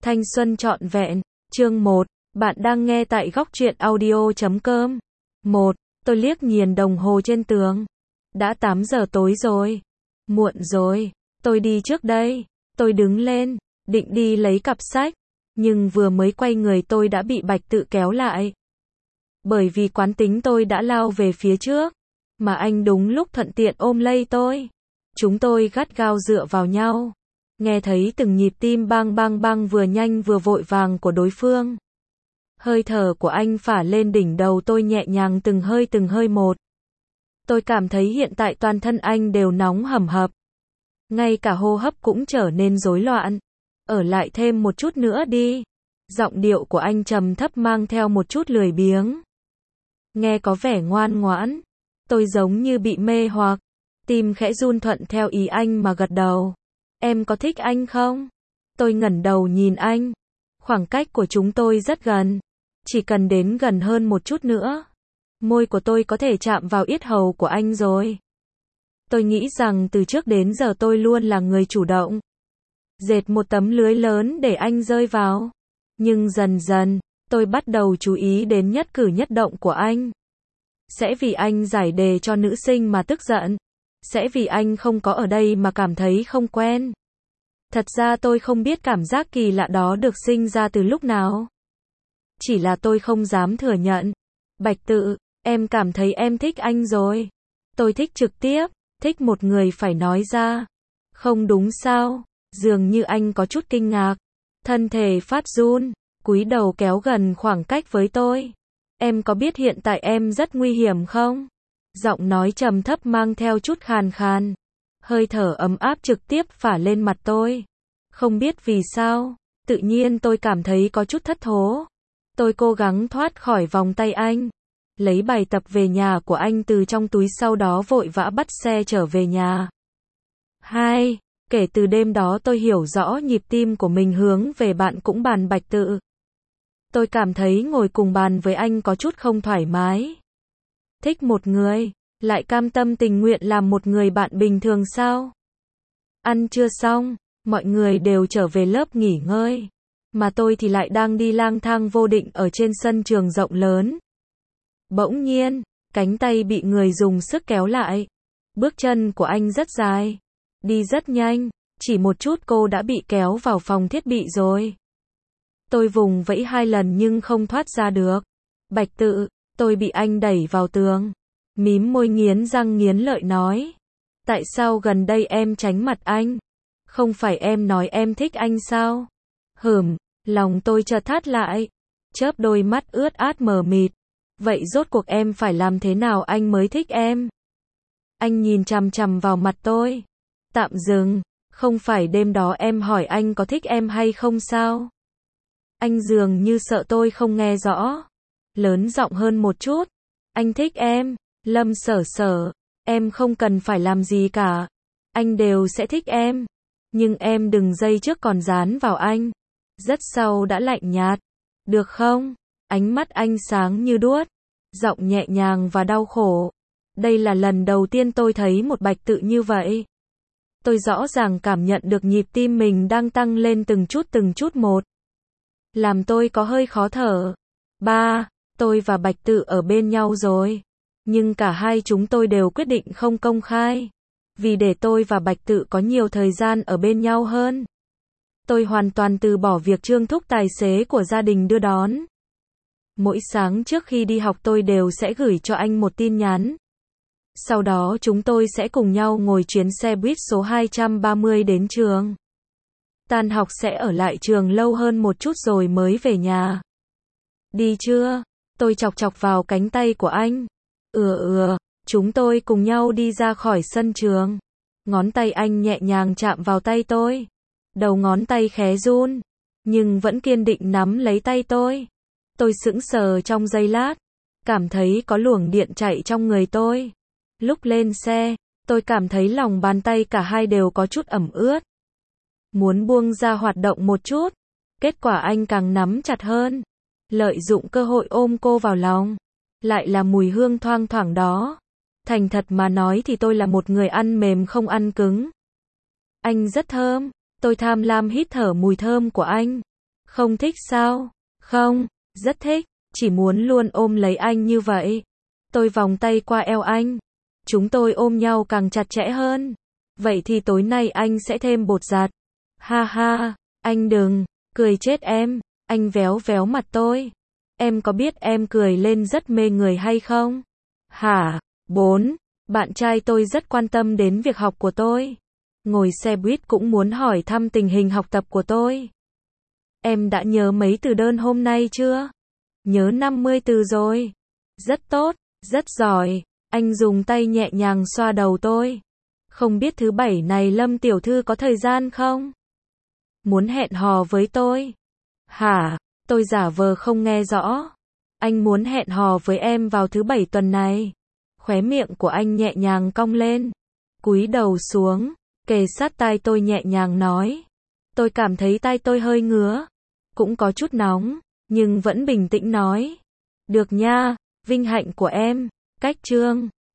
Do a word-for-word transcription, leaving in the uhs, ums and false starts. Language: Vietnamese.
Thanh xuân trọn vẹn, chương một, bạn đang nghe tại góc truyện audio chấm com. một, tôi liếc nhìn đồng hồ trên tường. Đã tám giờ tối rồi. Muộn rồi, tôi đi trước đây. Tôi đứng lên, định đi lấy cặp sách. Nhưng vừa mới quay người tôi đã bị Bạch Tự kéo lại. Bởi vì quán tính tôi đã lao về phía trước. Mà anh đúng lúc thuận tiện ôm lấy tôi. Chúng tôi gắt gao dựa vào nhau. Nghe thấy từng nhịp tim bang bang bang vừa nhanh vừa vội vàng của đối phương. Hơi thở của anh phả lên đỉnh đầu tôi nhẹ nhàng từng hơi từng hơi một. Tôi cảm thấy hiện tại toàn thân anh đều nóng hầm hập. Ngay cả hô hấp cũng trở nên rối loạn. Ở lại thêm một chút nữa đi. Giọng điệu của anh trầm thấp mang theo một chút lười biếng. Nghe có vẻ ngoan ngoãn. Tôi giống như bị mê hoặc. Tim khẽ run thuận theo ý anh mà gật đầu. Em có thích anh không? Tôi ngẩng đầu nhìn anh. Khoảng cách của chúng tôi rất gần. Chỉ cần đến gần hơn một chút nữa. Môi của tôi có thể chạm vào yết hầu của anh rồi. Tôi nghĩ rằng từ trước đến giờ tôi luôn là người chủ động. Dệt một tấm lưới lớn để anh rơi vào. Nhưng dần dần, tôi bắt đầu chú ý đến nhất cử nhất động của anh. Sẽ vì anh giải đề cho nữ sinh mà tức giận. Sẽ vì anh không có ở đây mà cảm thấy không quen. Thật ra tôi không biết cảm giác kỳ lạ đó được sinh ra từ lúc nào. Chỉ là tôi không dám thừa nhận. Bạch Tự, em cảm thấy em thích anh rồi. Tôi thích trực tiếp, thích một người phải nói ra. Không đúng sao? Dường như anh có chút kinh ngạc. Thân thể phát run, cúi đầu kéo gần khoảng cách với tôi. Em có biết hiện tại em rất nguy hiểm không? Giọng nói trầm thấp mang theo chút khàn khàn. Hơi thở ấm áp trực tiếp phả lên mặt tôi. Không biết vì sao, tự nhiên tôi cảm thấy có chút thất thố. Tôi cố gắng thoát khỏi vòng tay anh. Lấy bài tập về nhà của anh từ trong túi, sau đó vội vã bắt xe trở về nhà. Hai, kể từ đêm đó tôi hiểu rõ nhịp tim của mình hướng về bạn cũng bàn Bạch Tự. Tôi cảm thấy ngồi cùng bàn với anh có chút không thoải mái. Thích một người, lại cam tâm tình nguyện làm một người bạn bình thường sao? Ăn trưa xong, mọi người đều trở về lớp nghỉ ngơi. Mà tôi thì lại đang đi lang thang vô định ở trên sân trường rộng lớn. Bỗng nhiên, cánh tay bị người dùng sức kéo lại. Bước chân của anh rất dài. Đi rất nhanh, chỉ một chút cô đã bị kéo vào phòng thiết bị rồi. Tôi vùng vẫy hai lần nhưng không thoát ra được. Bạch Tự, tôi bị anh đẩy vào tường. Mím môi nghiến răng nghiến lợi nói. Tại sao gần đây em tránh mặt anh? Không phải em nói em thích anh sao? Hửm, lòng tôi chợt thắt lại. Chớp đôi mắt ướt át mờ mịt. Vậy rốt cuộc em phải làm thế nào anh mới thích em? Anh nhìn chằm chằm vào mặt tôi. Tạm dừng, không phải đêm đó em hỏi anh có thích em hay không sao? Anh dường như sợ tôi không nghe rõ. Lớn giọng hơn một chút. Anh thích em, Lâm Sở Sở. Em không cần phải làm gì cả. Anh đều sẽ thích em. Nhưng em đừng dây trước còn dán vào anh. Rất sau đã lạnh nhạt. Được không? Ánh mắt anh sáng như đuốc. Giọng nhẹ nhàng và đau khổ. Đây là lần đầu tiên tôi thấy một Bạch Tự như vậy. Tôi rõ ràng cảm nhận được nhịp tim mình đang tăng lên từng chút từng chút một. Làm tôi có hơi khó thở. Ba, tôi và Bạch Tự ở bên nhau rồi. Nhưng cả hai chúng tôi đều quyết định không công khai. Vì để tôi và Bạch Tự có nhiều thời gian ở bên nhau hơn. Tôi hoàn toàn từ bỏ việc Trương Thúc tài xế của gia đình đưa đón. Mỗi sáng trước khi đi học tôi đều sẽ gửi cho anh một tin nhắn. Sau đó chúng tôi sẽ cùng nhau ngồi chuyến xe buýt số hai trăm ba mươi đến trường. Tan học sẽ ở lại trường lâu hơn một chút rồi mới về nhà. Đi chưa? Tôi chọc chọc vào cánh tay của anh. Ừ ừ, chúng tôi cùng nhau đi ra khỏi sân trường. Ngón tay anh nhẹ nhàng chạm vào tay tôi. Đầu ngón tay khẽ run, nhưng vẫn kiên định nắm lấy tay tôi. Tôi sững sờ trong giây lát, cảm thấy có luồng điện chạy trong người tôi. Lúc lên xe, tôi cảm thấy lòng bàn tay cả hai đều có chút ẩm ướt. Muốn buông ra hoạt động một chút, kết quả anh càng nắm chặt hơn. Lợi dụng cơ hội ôm cô vào lòng. Lại là mùi hương thoang thoảng đó. Thành thật mà nói thì tôi là một người ăn mềm không ăn cứng. Anh rất thơm, tôi tham lam hít thở mùi thơm của anh. Không thích sao? Không, rất thích, chỉ muốn luôn ôm lấy anh như vậy. Tôi vòng tay qua eo anh. Chúng tôi ôm nhau càng chặt chẽ hơn. Vậy thì tối nay anh sẽ thêm bột giặt. Ha ha, anh đừng, cười chết em. Anh véo véo mặt tôi. Em có biết em cười lên rất mê người hay không? Hả? Bốn. Bạn trai tôi rất quan tâm đến việc học của tôi. Ngồi xe buýt cũng muốn hỏi thăm tình hình học tập của tôi. Em đã nhớ mấy từ đơn hôm nay chưa? Nhớ năm mươi từ rồi. Rất tốt, rất giỏi. Anh dùng tay nhẹ nhàng xoa đầu tôi. Không biết thứ bảy này Lâm tiểu thư có thời gian không? Muốn hẹn hò với tôi. Hả? Tôi giả vờ không nghe rõ. Anh muốn hẹn hò với em vào thứ bảy tuần này. Khóe miệng của anh nhẹ nhàng cong lên. Cúi đầu xuống, kề sát tai tôi nhẹ nhàng nói. Tôi cảm thấy tai tôi hơi ngứa. Cũng có chút nóng, nhưng vẫn bình tĩnh nói. Được nha, vinh hạnh của em. Cách chương